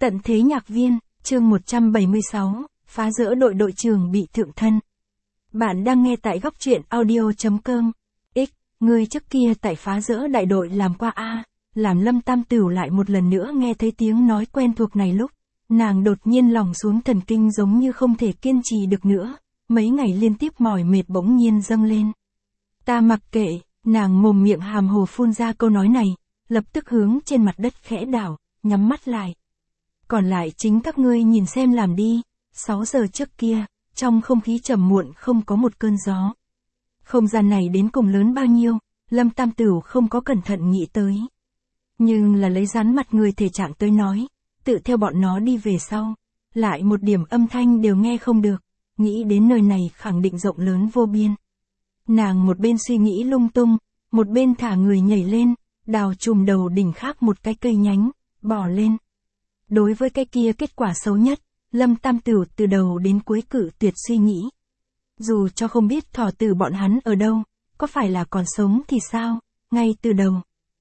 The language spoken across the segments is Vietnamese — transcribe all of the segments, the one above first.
Tận thế nhạc viên, chương 176, phá rỡ đội trưởng bị thượng thân. Bạn đang nghe tại góc truyện audio.com. Ngươi trước kia tại phá rỡ đại đội làm qua a, làm Lâm Tam Tửu lại một lần nữa nghe thấy tiếng nói quen thuộc này lúc, nàng đột nhiên lòng xuống thần kinh giống như không thể kiên trì được nữa, mấy ngày liên tiếp mỏi mệt bỗng nhiên dâng lên. Ta mặc kệ, nàng mồm miệng hàm hồ phun ra câu nói này, lập tức hướng trên mặt đất khẽ đảo, nhắm mắt lại. Còn lại chính các ngươi nhìn xem làm đi. 6 giờ trước kia, trong không khí trầm muộn không có một cơn gió. Không gian này đến cùng lớn bao nhiêu, Lâm Tam Tửu không có cẩn thận nghĩ tới. Nhưng là lấy rắn mặt người thể trạng tới nói, tự theo bọn nó đi về sau, lại một điểm âm thanh đều nghe không được, nghĩ đến nơi này khẳng định rộng lớn vô biên. Nàng một bên suy nghĩ lung tung, một bên thả người nhảy lên, đào chùm đầu đỉnh khác một cái cây nhánh, bỏ lên. Đối với cái kia kết quả xấu nhất, Lâm Tam Tửu từ đầu đến cuối cự tuyệt suy nghĩ. Dù cho không biết thỏ tử bọn hắn ở đâu, có phải là còn sống thì sao, ngay từ đầu.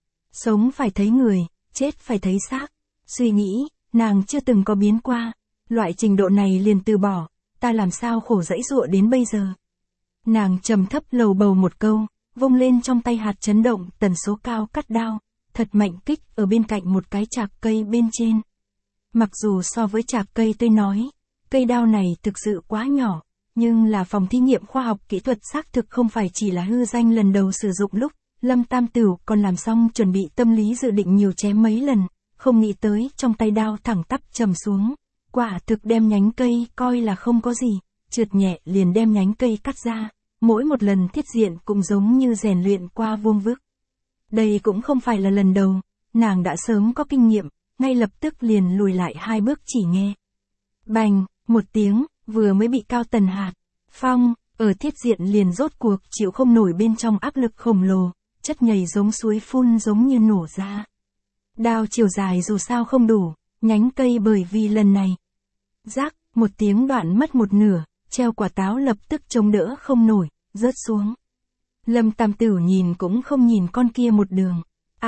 Sống phải thấy người, chết phải thấy xác. Suy nghĩ, nàng chưa từng có biến qua, loại trình độ này liền từ bỏ, ta làm sao khổ dãy dụa đến bây giờ. Nàng trầm thấp lầu bầu một câu, vung lên trong tay hạt chấn động tần số cao cắt đao, thật mạnh kích ở bên cạnh một cái chạc cây bên trên. Mặc dù so với chạc cây tôi nói, cây đao này thực sự quá nhỏ, nhưng là phòng thí nghiệm khoa học kỹ thuật xác thực không phải chỉ là hư danh lần đầu sử dụng lúc, Lâm Tam Tửu còn làm xong chuẩn bị tâm lý dự định nhiều chém mấy lần, không nghĩ tới trong tay đao thẳng tắp trầm xuống, quả thực đem nhánh cây coi là không có gì, trượt nhẹ liền đem nhánh cây cắt ra, mỗi một lần thiết diện cũng giống như rèn luyện qua vuông vức. Đây cũng không phải là lần đầu, nàng đã sớm có kinh nghiệm, ngay lập tức liền lùi lại 2 bước chỉ nghe. Bành, một tiếng, vừa mới bị Cao Tần hạt, phong, ở thiết diện liền rốt cuộc chịu không nổi bên trong áp lực khổng lồ, chất nhầy giống suối phun giống như nổ ra. Đao chiều dài dù sao không đủ, nhánh cây bởi vì lần này. Rác, một tiếng đoạn mất một nửa, treo quả táo lập tức chống đỡ không nổi, rớt xuống. Lâm Tam Tửu nhìn cũng không nhìn con kia một đường.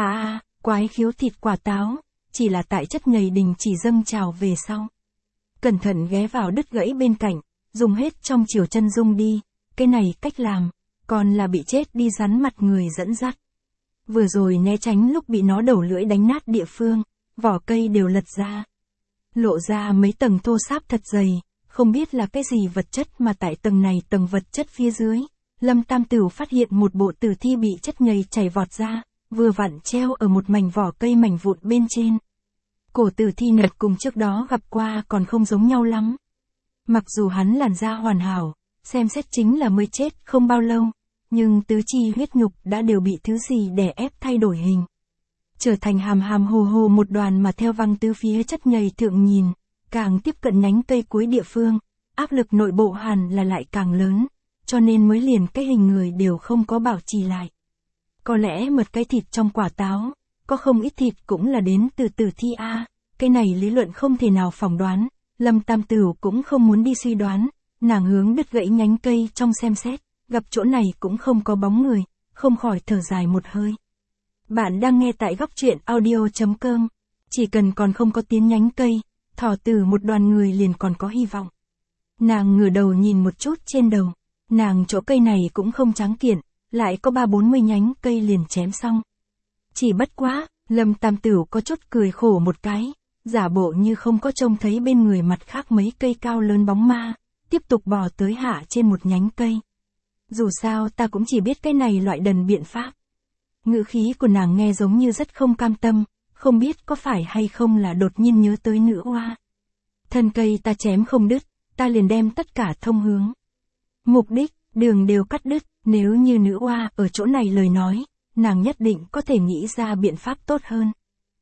Quái khiếu thịt quả táo. Chỉ là tại chất nhầy đình chỉ dâng trào về sau. Cẩn thận ghé vào đứt gãy bên cạnh, dùng hết trong chiều chân dung đi, cái này cách làm, còn là bị chết đi rắn mặt người dẫn dắt. Vừa rồi né tránh lúc bị nó đầu lưỡi đánh nát địa phương, vỏ cây đều lật ra. Lộ ra mấy tầng thô sáp thật dày, không biết là cái gì vật chất mà tại tầng này tầng vật chất phía dưới. Lâm Tam Tửu phát hiện một bộ tử thi bị chất nhầy chảy vọt ra. Vừa vặn treo ở một mảnh vỏ cây mảnh vụn bên trên. Cổ tử thi nật cùng trước đó gặp qua còn không giống nhau lắm. Mặc dù hắn làn da hoàn hảo, xem xét chính là mới chết không bao lâu, nhưng tứ chi huyết nhục đã đều bị thứ gì đè ép thay đổi hình. Trở thành hàm hàm hồ hồ một đoàn mà theo văng tứ phía chất nhầy thượng nhìn, càng tiếp cận nhánh cây cuối địa phương, áp lực nội bộ hẳn là lại càng lớn, cho nên mới liền cái hình người đều không có bảo trì lại. Có lẽ một cái thịt trong quả táo, có không ít thịt cũng là đến từ tử thi a, cái này lý luận không thể nào phỏng đoán, Lâm Tam Tửu cũng không muốn đi suy đoán, nàng hướng đứt gãy nhánh cây trong xem xét, gặp chỗ này cũng không có bóng người, không khỏi thở dài một hơi. Bạn đang nghe tại góc truyện audio.com, chỉ cần còn không có tiếng nhánh cây, thỏ tử một đoàn người liền còn có hy vọng. Nàng ngửa đầu nhìn một chút trên đầu, nàng chỗ cây này cũng không tráng kiện. Lại có 30-40 nhánh cây liền chém xong. Chỉ bất quá, Lâm Tam Tửu có chút cười khổ một cái, giả bộ như không có trông thấy bên người mặt khác mấy cây cao lớn bóng ma, tiếp tục bò tới hạ trên một nhánh cây. Dù sao ta cũng chỉ biết cái này loại đần biện pháp. Ngữ khí của nàng nghe giống như rất không cam tâm, không biết có phải hay không là đột nhiên nhớ tới nữ oa. Thân cây ta chém không đứt, ta liền đem tất cả thông hướng. Mục đích, đường đều cắt đứt. Nếu như nữ oa ở chỗ này lời nói, nàng nhất định có thể nghĩ ra biện pháp tốt hơn.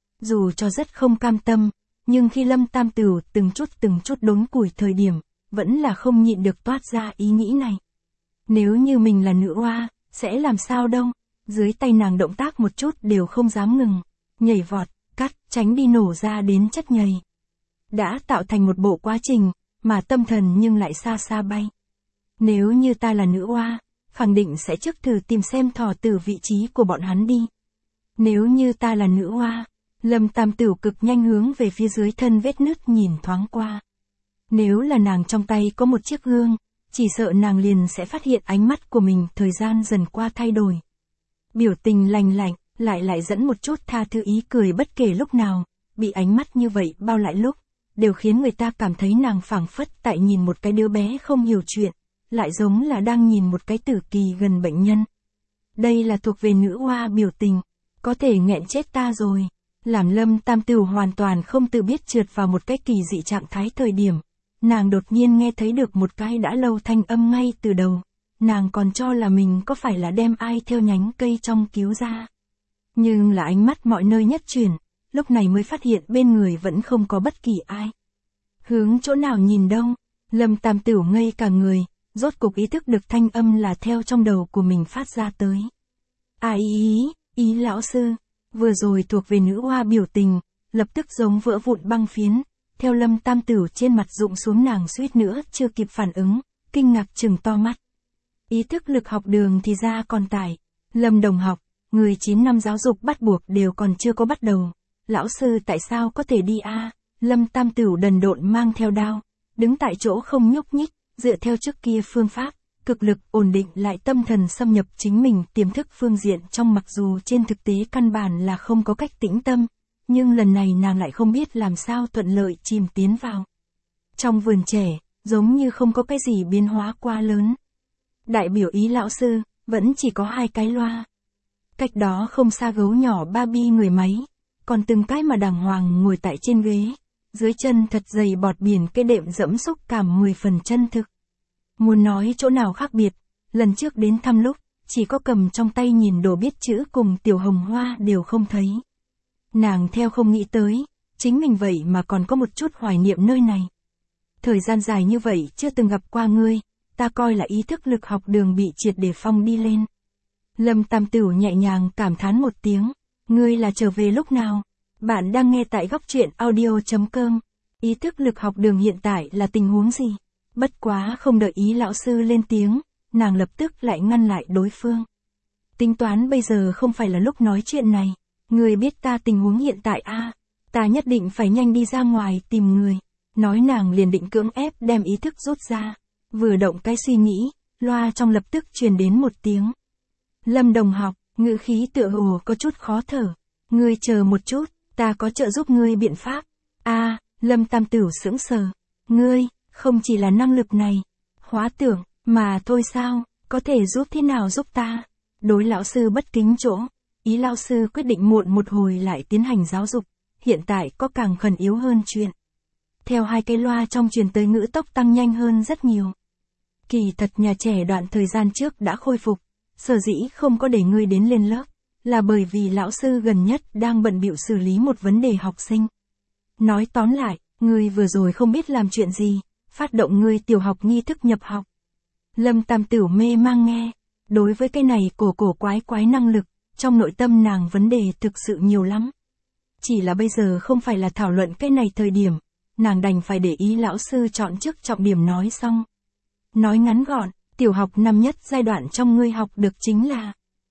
Dù cho rất không cam tâm, nhưng khi Lâm Tam Tửu từng chút đốn củi thời điểm, vẫn là không nhịn được toát ra ý nghĩ này. Nếu như mình là nữ oa, sẽ làm sao đâu, dưới tay nàng động tác một chút đều không dám ngừng, nhảy vọt, cắt, tránh đi nổ ra đến chất nhầy. Đã tạo thành một bộ quá trình, mà tâm thần nhưng lại xa xa bay. Nếu như ta là nữ oa, khẳng định sẽ trước thử tìm xem thỏ tử vị trí của bọn hắn đi. Nếu như ta là nữ oa, Lâm Tam Tửu cực nhanh hướng về phía dưới thân vết nứt nhìn thoáng qua. Nếu là nàng trong tay có một chiếc gương, chỉ sợ nàng liền sẽ phát hiện ánh mắt của mình thời gian dần qua thay đổi. Biểu tình lành lạnh, lại dẫn một chút tha thứ ý cười bất kể lúc nào, bị ánh mắt như vậy bao lại lúc, đều khiến người ta cảm thấy nàng phảng phất tại nhìn một cái đứa bé không hiểu chuyện, lại giống là đang nhìn một cái tử kỳ gần bệnh nhân. Đây là thuộc về nữ hoa biểu tình, có thể nghẹn chết ta rồi. Làm Lâm Tam Tửu hoàn toàn không tự biết trượt vào một cái kỳ dị trạng thái thời điểm. Nàng đột nhiên nghe thấy được một cái đã lâu thanh âm ngay từ đầu. Nàng còn cho là mình có phải là đem ai theo nhánh cây trong cứu ra. Nhưng là ánh mắt mọi nơi nhất chuyển, lúc này mới phát hiện bên người vẫn không có bất kỳ ai. Hướng chỗ nào nhìn đâu, Lâm Tam Tửu ngây cả người, rốt cục ý thức được thanh âm là theo trong đầu của mình phát ra tới. Ý lão sư, vừa rồi thuộc về nữ hoa biểu tình, lập tức giống vỡ vụn băng phiến, theo Lâm Tam Tửu trên mặt rụng xuống nàng suýt nữa chưa kịp phản ứng, kinh ngạc trừng to mắt. Ý thức lực học đường thì ra còn tải, Lâm đồng học, người 9 năm giáo dục bắt buộc đều còn chưa có bắt đầu, lão sư tại sao có thể đi a? Lâm Tam Tửu đần độn mang theo đao, đứng tại chỗ không nhúc nhích, dựa theo trước kia phương pháp, cực lực ổn định lại tâm thần xâm nhập chính mình tiềm thức phương diện trong, mặc dù trên thực tế căn bản là không có cách tĩnh tâm, nhưng lần này nàng lại không biết làm sao thuận lợi chìm tiến vào. Trong vườn trẻ, giống như không có cái gì biến hóa quá lớn. Đại biểu ý lão sư, vẫn chỉ có 2 cái loa. Cách đó không xa gấu nhỏ Barbie người máy, còn từng cái mà đàng hoàng ngồi tại trên ghế, dưới chân thật dày bọt biển cái đệm dẫm xúc cảm 10 phần chân thực. Muốn nói chỗ nào khác biệt, lần trước đến thăm lúc, chỉ có cầm trong tay nhìn đồ biết chữ cùng Tiểu Hồng Hoa đều không thấy. Nàng theo không nghĩ tới, chính mình vậy mà còn có một chút hoài niệm nơi này. Thời gian dài như vậy chưa từng gặp qua ngươi, ta coi là ý thức lực học đường bị triệt để phong đi lên. Lâm Tam Tửu nhẹ nhàng cảm thán một tiếng, ngươi là trở về lúc nào? Bạn đang nghe tại góc truyện audio.com. Ý thức lực học đường hiện tại là tình huống gì? Bất quá không đợi ý lão sư lên tiếng, nàng lập tức lại ngăn lại đối phương. Tính toán bây giờ không phải là lúc nói chuyện này, người biết ta tình huống hiện tại a, ta nhất định phải nhanh đi ra ngoài tìm người. Nói nàng liền định cưỡng ép đem ý thức rút ra, vừa động cái suy nghĩ, loa trong lập tức truyền đến một tiếng. Lâm đồng học, ngữ khí tựa hồ có chút khó thở, ngươi chờ một chút, ta có trợ giúp ngươi biện pháp. Lâm Tam Tửu sững sờ, ngươi, không chỉ là năng lực này, hóa tưởng, mà thôi sao, có thể giúp thế nào giúp ta? Đối lão sư bất kính chỗ, ý lão sư quyết định muộn một hồi lại tiến hành giáo dục, hiện tại có càng khẩn yếu hơn chuyện. Theo 2 cái loa trong truyền tới ngữ tốc tăng nhanh hơn rất nhiều. Kỳ thật nhà trẻ đoạn thời gian trước đã khôi phục, sở dĩ không có để ngươi đến lên lớp, là bởi vì lão sư gần nhất đang bận bịu xử lý một vấn đề học sinh. Nói tóm lại, ngươi vừa rồi không biết làm chuyện gì, phát động ngươi tiểu học nghi thức nhập học. Lâm Tam Tửu mê mang nghe, đối với cái này cổ quái năng lực, trong nội tâm nàng vấn đề thực sự nhiều lắm. Chỉ là bây giờ không phải là thảo luận cái này thời điểm, nàng đành phải để ý lão sư chọn trước trọng điểm nói xong. Nói ngắn gọn, tiểu học năm nhất giai đoạn trong ngươi học được chính là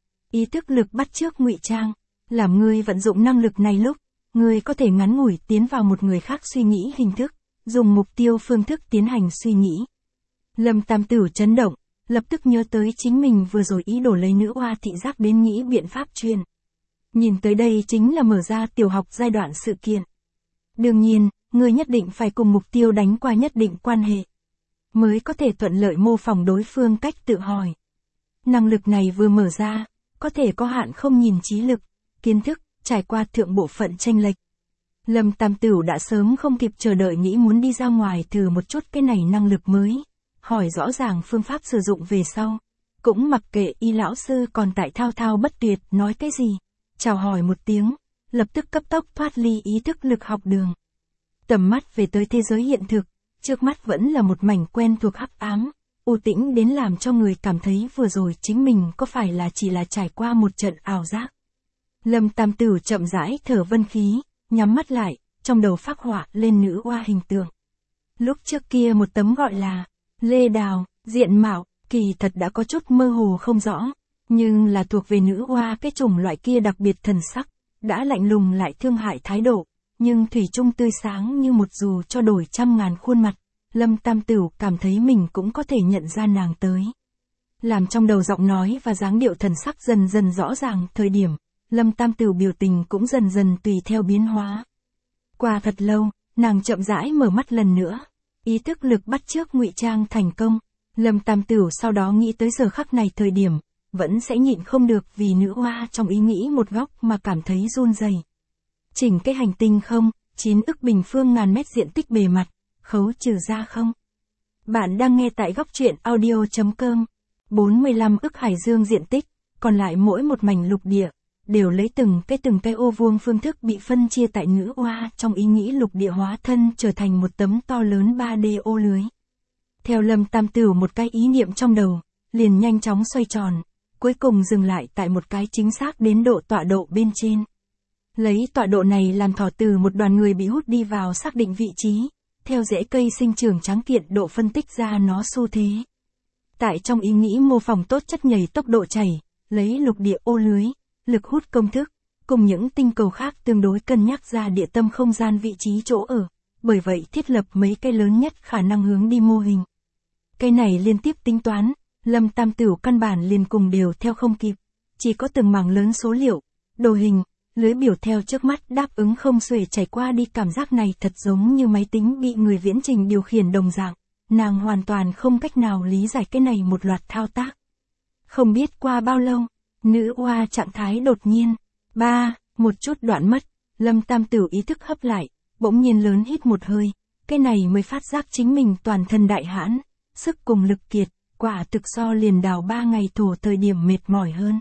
ý thức lực bắt chước ngụy trang, làm ngươi vận dụng năng lực này lúc, ngươi có thể ngắn ngủi tiến vào một người khác suy nghĩ hình thức, dùng mục tiêu phương thức tiến hành suy nghĩ. Lâm Tam Tửu chấn động, lập tức nhớ tới chính mình vừa rồi ý đồ lấy nữ hoa thị giác đến nghĩ biện pháp truyền. Nhìn tới đây chính là mở ra tiểu học giai đoạn sự kiện. Đương nhiên, ngươi nhất định phải cùng mục tiêu đánh qua nhất định quan hệ, mới có thể thuận lợi mô phỏng đối phương cách tự hỏi. Năng lực này vừa mở ra, có thể có hạn không nhìn trí lực, kiến thức, trải qua thượng bộ phận chênh lệch. Lâm Tam Tửu đã sớm không kịp chờ đợi nghĩ muốn đi ra ngoài thử một chút cái này năng lực mới, hỏi rõ ràng phương pháp sử dụng về sau. Cũng mặc kệ y lão sư còn tại thao thao bất tuyệt nói cái gì, chào hỏi một tiếng, lập tức cấp tốc thoát ly ý thức lực học đường. Tầm mắt về tới thế giới hiện thực, trước mắt vẫn là một mảnh quen thuộc hắc ám, u tĩnh đến làm cho người cảm thấy vừa rồi chính mình có phải là chỉ là trải qua một trận ảo giác. Lâm Tam Tửu chậm rãi thở vân khí, nhắm mắt lại, trong đầu phác họa lên nữ oa hình tượng. Lúc trước kia một tấm gọi là Lê Đào, diện mạo, kỳ thật đã có chút mơ hồ không rõ, nhưng là thuộc về nữ oa cái chủng loại kia đặc biệt thần sắc, đã lạnh lùng lại thương hại thái độ, nhưng thủy chung tươi sáng như một dù cho đổi trăm ngàn khuôn mặt, Lâm Tam Tửu cảm thấy mình cũng có thể nhận ra nàng tới. Làm trong đầu giọng nói và dáng điệu thần sắc dần dần rõ ràng thời điểm, Lâm Tam Tửu biểu tình cũng dần dần tùy theo biến hóa. Qua thật lâu, nàng chậm rãi mở mắt lần nữa, ý thức lực bắt chước ngụy trang thành công. Lâm Tam Tửu sau đó nghĩ tới giờ khắc này thời điểm, vẫn sẽ nhịn không được vì nữ oa trong ý nghĩ một góc mà cảm thấy run rẩy. Chỉnh cái hành tinh không, 9 ức bình phương ngàn mét diện tích bề mặt, khấu trừ ra không. Bạn đang nghe tại góc truyện audio.com, 45 ức hải dương diện tích, còn lại mỗi một mảnh lục địa, đều lấy từng cái ô vuông phương thức bị phân chia tại nữ oa trong ý nghĩ lục địa hóa thân trở thành một tấm to lớn 3D ô lưới. Theo Lâm Tam Tửu một cái ý niệm trong đầu, liền nhanh chóng xoay tròn, cuối cùng dừng lại tại một cái chính xác đến độ tọa độ bên trên. Lấy tọa độ này làm thỏ từ một đoàn người bị hút đi vào xác định vị trí, theo rễ cây sinh trưởng tráng kiện độ phân tích ra nó xu thế. Tại trong ý nghĩ mô phỏng tốt chất nhảy tốc độ chảy, lấy lục địa ô lưới, lực hút công thức, cùng những tinh cầu khác tương đối cân nhắc ra địa tâm không gian vị trí chỗ ở, bởi vậy thiết lập mấy cái lớn nhất khả năng hướng đi mô hình. Cái này liên tiếp tính toán, Lâm Tam Tửu căn bản liền cùng đều theo không kịp, chỉ có từng mảng lớn số liệu, đồ hình, lưới biểu theo trước mắt đáp ứng không xuể chảy qua đi, cảm giác này thật giống như máy tính bị người viễn trình điều khiển đồng dạng, nàng hoàn toàn không cách nào lý giải cái này một loạt thao tác. Không biết qua bao lâu, nữ oa trạng thái đột nhiên, một chút đoạn mất, Lâm Tam Tửu ý thức hấp lại, bỗng nhiên lớn hít một hơi, cái này mới phát giác chính mình toàn thân đại hãn, sức cùng lực kiệt, quả thực so liền đào 3 ngày thổ thời điểm mệt mỏi hơn.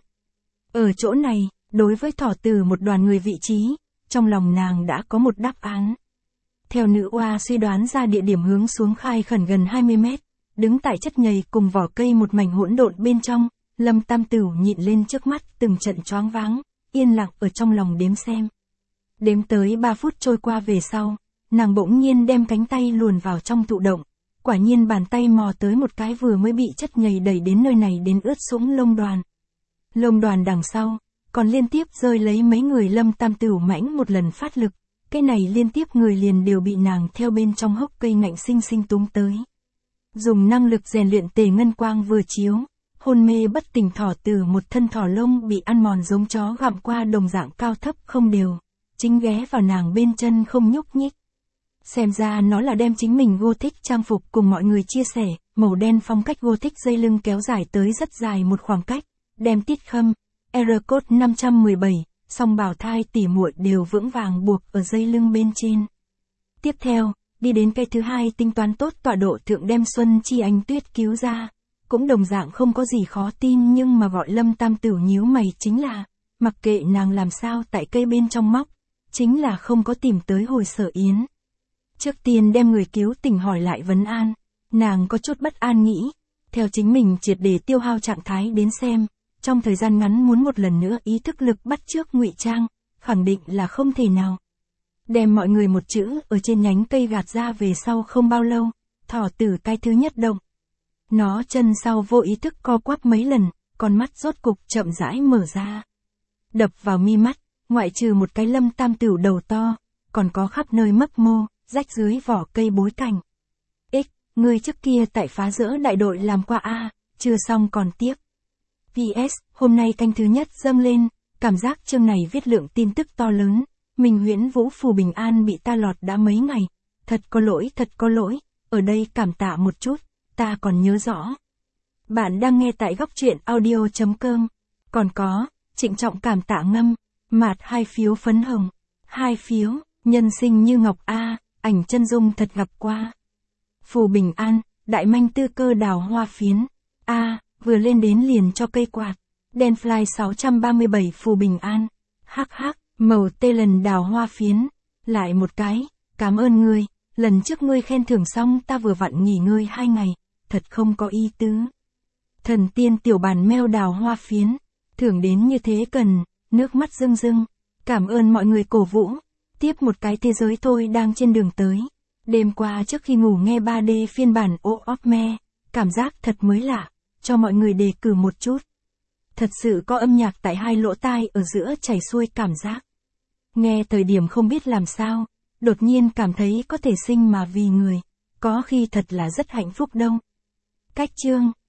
Ở chỗ này, đối với thỏ từ một đoàn người vị trí, trong lòng nàng đã có một đáp án. Theo nữ oa suy đoán ra địa điểm hướng xuống khai khẩn gần 20 mét, đứng tại chất nhầy cùng vỏ cây một mảnh hỗn độn bên trong, Lâm Tam Tửu nhịn lên trước mắt từng trận choáng váng, yên lặng ở trong lòng đếm xem. Đếm tới 3 phút trôi qua về sau, nàng bỗng nhiên đem cánh tay luồn vào trong thụ động, quả nhiên bàn tay mò tới một cái vừa mới bị chất nhầy đẩy đến nơi này đến ướt sũng lông đoàn. Lông đoàn đằng sau, còn liên tiếp rơi lấy mấy người Lâm Tam Tửu mãnh một lần phát lực, cái này liên tiếp người liền đều bị nàng theo bên trong hốc cây ngạnh sinh sinh túm tới. Dùng năng lực rèn luyện tề ngân quang vừa chiếu, hôn mê bất tỉnh thỏ từ một thân thỏ lông bị ăn mòn giống chó gặm qua đồng dạng cao thấp không đều, chính ghé vào nàng bên chân không nhúc nhích. Xem ra nó là đem chính mình Gothic trang phục cùng mọi người chia sẻ, màu đen phong cách Gothic dây lưng kéo dài tới rất dài một khoảng cách, đem tiết khâm, R-code 517, song bào thai tỉ muội đều vững vàng buộc ở dây lưng bên trên. Tiếp theo, đi đến cây thứ hai tính toán tốt tọa độ thượng đem Xuân Chi Ánh Tuyết cứu ra. Cũng đồng dạng không có gì khó tin nhưng mà gọi Lâm Tam Tửu nhíu mày chính là, mặc kệ nàng làm sao tại cây bên trong móc, chính là không có tìm tới hồi Sở Yến. Trước tiên đem người cứu tỉnh hỏi lại vấn an, nàng có chút bất an nghĩ, theo chính mình triệt để tiêu hao trạng thái đến xem, trong thời gian ngắn muốn một lần nữa ý thức lực bắt chước ngụy trang, khẳng định là không thể nào. Đem mọi người một chữ ở trên nhánh cây gạt ra về sau không bao lâu, thỏ tử cái thứ nhất động. Nó chân sau vô ý thức co quắp mấy lần, con mắt rốt cục chậm rãi mở ra. Đập vào mi mắt, ngoại trừ một cái Lâm Tam Tửu đầu to, còn có khắp nơi mấp mô, rách dưới vỏ cây bối cảnh. Ngươi trước kia tại phá rỡ đại đội làm qua a, chưa xong còn tiếp. PS, hôm nay canh thứ nhất dâng lên, cảm giác chương này viết lượng tin tức to lớn, mình Huyễn Vũ Phù Bình An bị ta lọt đã mấy ngày, thật có lỗi, ở đây cảm tạ một chút, ta còn nhớ rõ. Bạn đang nghe tại góc truyện audio.com, còn có, trịnh trọng cảm tạ ngâm, mạt 2 phiếu phấn hồng, 2 phiếu, nhân sinh như ngọc a, ảnh chân dung thật gặp qua. Phù Bình An, đại manh tư cơ đào hoa phiến, vừa lên đến liền cho cây quạt, Denfly 637 Phù Bình An, màu tê lần đào hoa phiến, lại một cái, cảm ơn ngươi, lần trước ngươi khen thưởng xong ta vừa vặn nghỉ ngơi 2 ngày, thật không có ý tứ. Thần tiên tiểu bản meo đào hoa phiến, thưởng đến như thế cần, nước mắt rưng rưng, cảm ơn mọi người cổ vũ, tiếp một cái thế giới tôi đang trên đường tới. Đêm qua trước khi ngủ nghe 3D phiên bản of Me, cảm giác thật mới lạ, cho mọi người đề cử một chút. Thật sự có âm nhạc tại hai lỗ tai ở giữa chảy xuôi cảm giác. Nghe thời điểm không biết làm sao, đột nhiên cảm thấy có thể sinh mà vì người, có khi thật là rất hạnh phúc đâu. Cách chương